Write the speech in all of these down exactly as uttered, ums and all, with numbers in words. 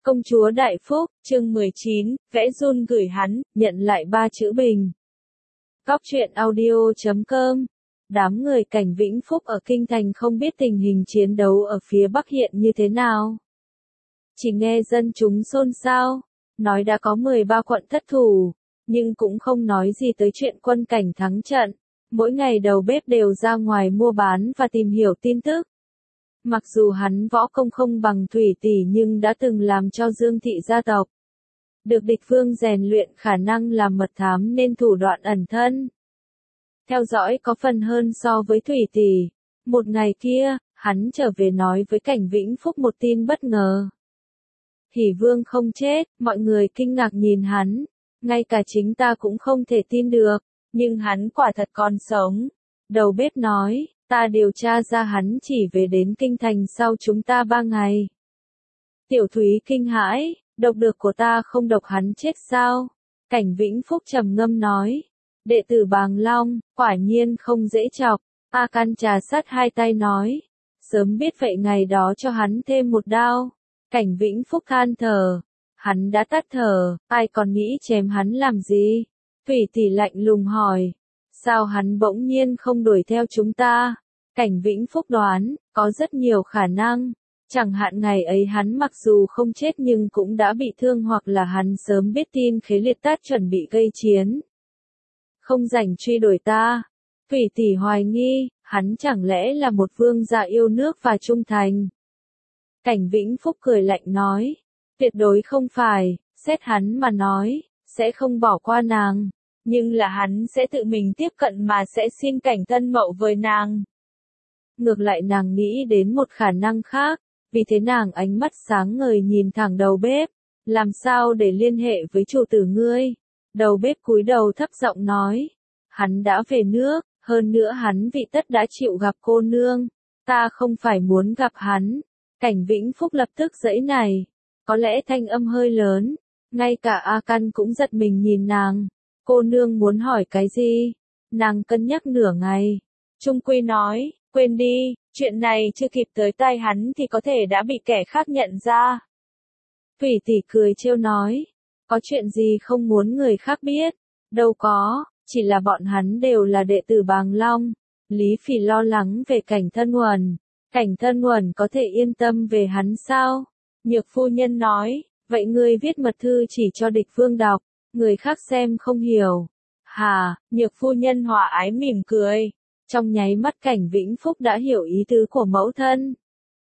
Công chúa Đại Phúc, chương mười chín, vẽ run gửi hắn, nhận lại ba chữ bình. Góc truyện audio chấm com. Đám người Cảnh Vĩnh Phúc ở Kinh Thành không biết tình hình chiến đấu ở phía Bắc hiện như thế nào. Chỉ nghe dân chúng xôn xao, nói đã có mười ba quận thất thủ, nhưng cũng không nói gì tới chuyện quân Cảnh thắng trận. Mỗi ngày đầu bếp đều ra ngoài mua bán và tìm hiểu tin tức. Mặc dù hắn võ công không bằng Thủy Tỷ nhưng đã từng làm cho Dương thị gia tộc. Được địch vương rèn luyện khả năng làm mật thám nên thủ đoạn ẩn thân. Theo dõi có phần hơn so với Thủy Tỷ. Một ngày kia, hắn trở về nói với Cảnh Vĩnh Phúc một tin bất ngờ. Hỉ vương không chết, mọi người kinh ngạc nhìn hắn. Ngay cả chính ta cũng không thể tin được, nhưng hắn quả thật còn sống. Đầu bếp nói. Ta điều tra ra hắn chỉ về đến Kinh Thành sau chúng ta ba ngày. Tiểu Thúy kinh hãi, độc dược của ta không độc hắn chết sao? Cảnh Vĩnh Phúc trầm ngâm nói. Đệ tử Bàng Long, quả nhiên không dễ chọc. A Can trà sát hai tay nói. Sớm biết vậy ngày đó cho hắn thêm một đao. Cảnh Vĩnh Phúc than thở. Hắn đã tắt thở, ai còn nghĩ chém hắn làm gì? Thủy Tỷ lạnh lùng hỏi. Sao hắn bỗng nhiên không đuổi theo chúng ta? Cảnh Vĩnh Phúc đoán, có rất nhiều khả năng. Chẳng hạn ngày ấy hắn mặc dù không chết nhưng cũng đã bị thương hoặc là hắn sớm biết tin Khế Liệt Tát chuẩn bị gây chiến. Không rảnh truy đuổi ta. Thủy Tỷ hoài nghi, hắn chẳng lẽ là một vương gia yêu nước và trung thành. Cảnh Vĩnh Phúc cười lạnh nói, tuyệt đối không phải, xét hắn mà nói, sẽ không bỏ qua nàng. Nhưng là hắn sẽ tự mình tiếp cận mà sẽ xin cảnh thân mậu với nàng. Ngược lại nàng nghĩ đến một khả năng khác, vì thế nàng ánh mắt sáng ngời nhìn thẳng đầu bếp. Làm sao để liên hệ với chủ tử ngươi? Đầu bếp cúi đầu thấp giọng nói. Hắn đã về nước, hơn nữa hắn vị tất đã chịu gặp cô nương. Ta không phải muốn gặp hắn. Cảnh Vĩnh Phúc lập tức giãy này. Có lẽ thanh âm hơi lớn. Ngay cả A Căn cũng giật mình nhìn nàng. Cô nương muốn hỏi cái gì? Nàng cân nhắc nửa ngày. Trung Quy nói, quên đi, chuyện này chưa kịp tới tai hắn thì có thể đã bị kẻ khác nhận ra. Thủy Tỷ cười trêu nói, có chuyện gì không muốn người khác biết? Đâu có, chỉ là bọn hắn đều là đệ tử Bàng Long. Lý Phỉ lo lắng về Cảnh Thân Uẩn. Cảnh Thân Uẩn có thể yên tâm về hắn sao? Nhược phu nhân nói, vậy ngươi viết mật thư chỉ cho địch vương đọc. Người khác xem không hiểu. Hà, nhược phu nhân hòa ái mỉm cười. Trong nháy mắt Cảnh Vĩnh Phúc đã hiểu ý tứ của mẫu thân.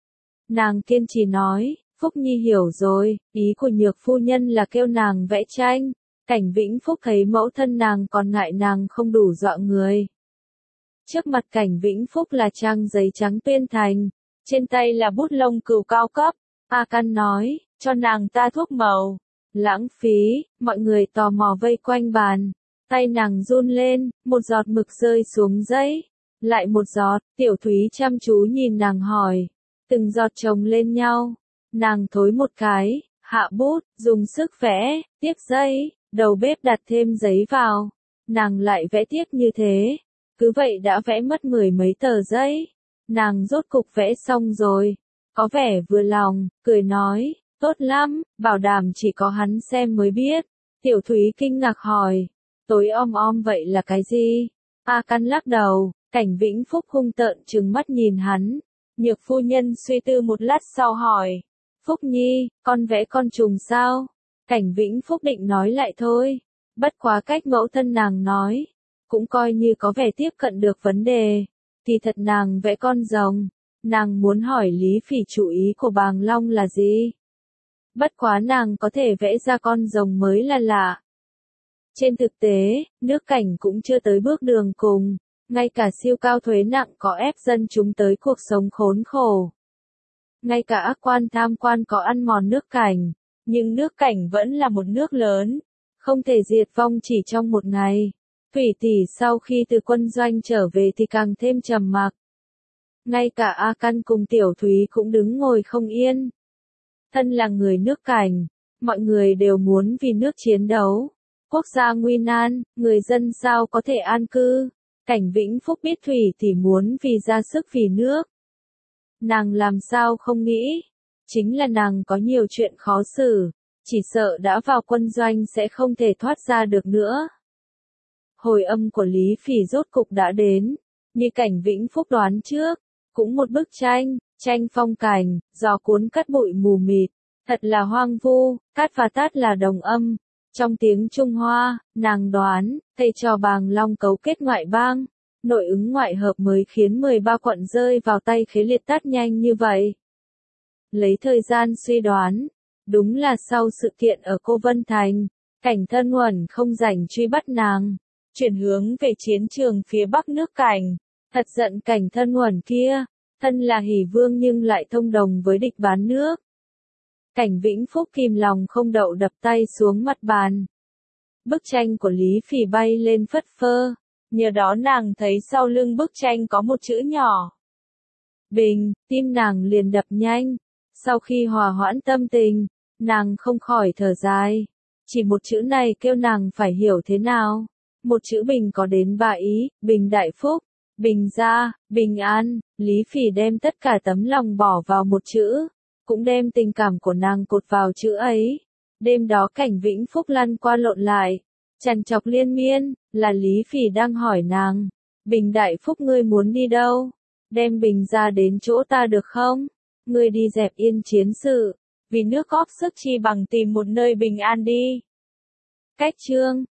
Nàng kiên trì nói, Phúc Nhi hiểu rồi, ý của nhược phu nhân là kêu nàng vẽ tranh. Cảnh Vĩnh Phúc thấy mẫu thân nàng còn ngại nàng không đủ dọa người. Trước mặt Cảnh Vĩnh Phúc là trang giấy trắng tuyên thành. Trên tay là bút lông cừu cao cấp. A Căn nói, cho nàng ta thuốc màu. Lãng phí, mọi người tò mò vây quanh bàn. Tay nàng run lên, một giọt mực rơi xuống giấy. Lại một giọt, Tiểu Thúy chăm chú nhìn nàng hỏi. Từng giọt chồng lên nhau. Nàng thối một cái, hạ bút, dùng sức vẽ, tiếp giấy, đầu bếp đặt thêm giấy vào. Nàng lại vẽ tiếp như thế. Cứ vậy đã vẽ mất mười mấy tờ giấy. Nàng rốt cục vẽ xong rồi. Có vẻ vừa lòng, cười nói. Tốt lắm, bảo đảm chỉ có hắn xem mới biết. Tiểu Thúy kinh ngạc hỏi. Tối om om vậy là cái gì? A Căn lắc đầu, Cảnh Vĩnh Phúc hung tợn trừng mắt nhìn hắn. Nhược phu nhân suy tư một lát sau hỏi. Phúc Nhi, con vẽ con trùng sao? Cảnh Vĩnh Phúc định nói lại thôi. Bất quá cách mẫu thân nàng nói. Cũng coi như có vẻ tiếp cận được vấn đề. Thì thật nàng vẽ con rồng. Nàng muốn hỏi Lý Phỉ chủ ý của Bàng Long là gì? Bất quá nàng có thể vẽ ra con rồng mới là lạ. Trên thực tế, nước Cảnh cũng chưa tới bước đường cùng, ngay cả siêu cao thuế nặng có ép dân chúng tới cuộc sống khốn khổ. Ngay cả ác quan tham quan có ăn mòn nước Cảnh, nhưng nước Cảnh vẫn là một nước lớn, không thể diệt vong chỉ trong một ngày. Thủy Tỷ sau khi từ quân doanh trở về thì càng thêm trầm mặc. Ngay cả A Căn cùng Tiểu Thúy cũng đứng ngồi không yên. Thân là người nước Cảnh, mọi người đều muốn vì nước chiến đấu. Quốc gia nguy nan, người dân sao có thể an cư. Cảnh Vĩnh Phúc biết Thủy Tỷ muốn vì ra sức vì nước. Nàng làm sao không nghĩ. chính là nàng có nhiều chuyện khó xử, chỉ sợ đã vào quân doanh sẽ không thể thoát ra được nữa. Hồi âm của Lý Phỉ rốt cục đã đến, như Cảnh Vĩnh Phúc đoán trước, cũng một bức tranh, tranh phong cảnh, gió cuốn cát bụi mù mịt, thật là hoang vu, cát và tát là đồng âm. Trong tiếng Trung Hoa, nàng đoán, thầy trò Bàng Long cấu kết ngoại bang, nội ứng ngoại hợp mới khiến mười ba quận rơi vào tay Khế Liệt Tát nhanh như vậy. Lấy thời gian suy đoán, đúng là sau sự kiện ở Cô Vân Thành, Cảnh Thân Uẩn không rảnh truy bắt nàng, chuyển hướng về chiến trường phía bắc nước Cảnh, thật giận Cảnh Thân Uẩn kia, thân là Hỉ Vương nhưng lại thông đồng với địch bán nước. Cảnh Vĩnh Phúc kìm lòng không đậu đập tay xuống mặt bàn. Bức tranh của Lý Phỉ bay lên phất phơ, nhờ đó nàng thấy sau lưng bức tranh có một chữ nhỏ. Bình, tim nàng liền đập nhanh, sau khi hòa hoãn tâm tình, nàng không khỏi thở dài. Chỉ một chữ này kêu nàng phải hiểu thế nào. Một chữ bình có đến ba ý, bình đại phúc, bình gia, bình an. Lý Phỉ đem tất cả tấm lòng bỏ vào một chữ, cũng đem tình cảm của nàng cột vào chữ ấy. Đêm đó Cảnh Vĩnh Phúc lăn qua lộn lại, trằn trọc liên miên, là Lý Phỉ đang hỏi nàng, Bình đại phúc ngươi muốn đi đâu? Đem Bình ra đến chỗ ta được không? Ngươi đi dẹp yên chiến sự, vì nước góp sức chi bằng tìm một nơi bình an đi. Cách chương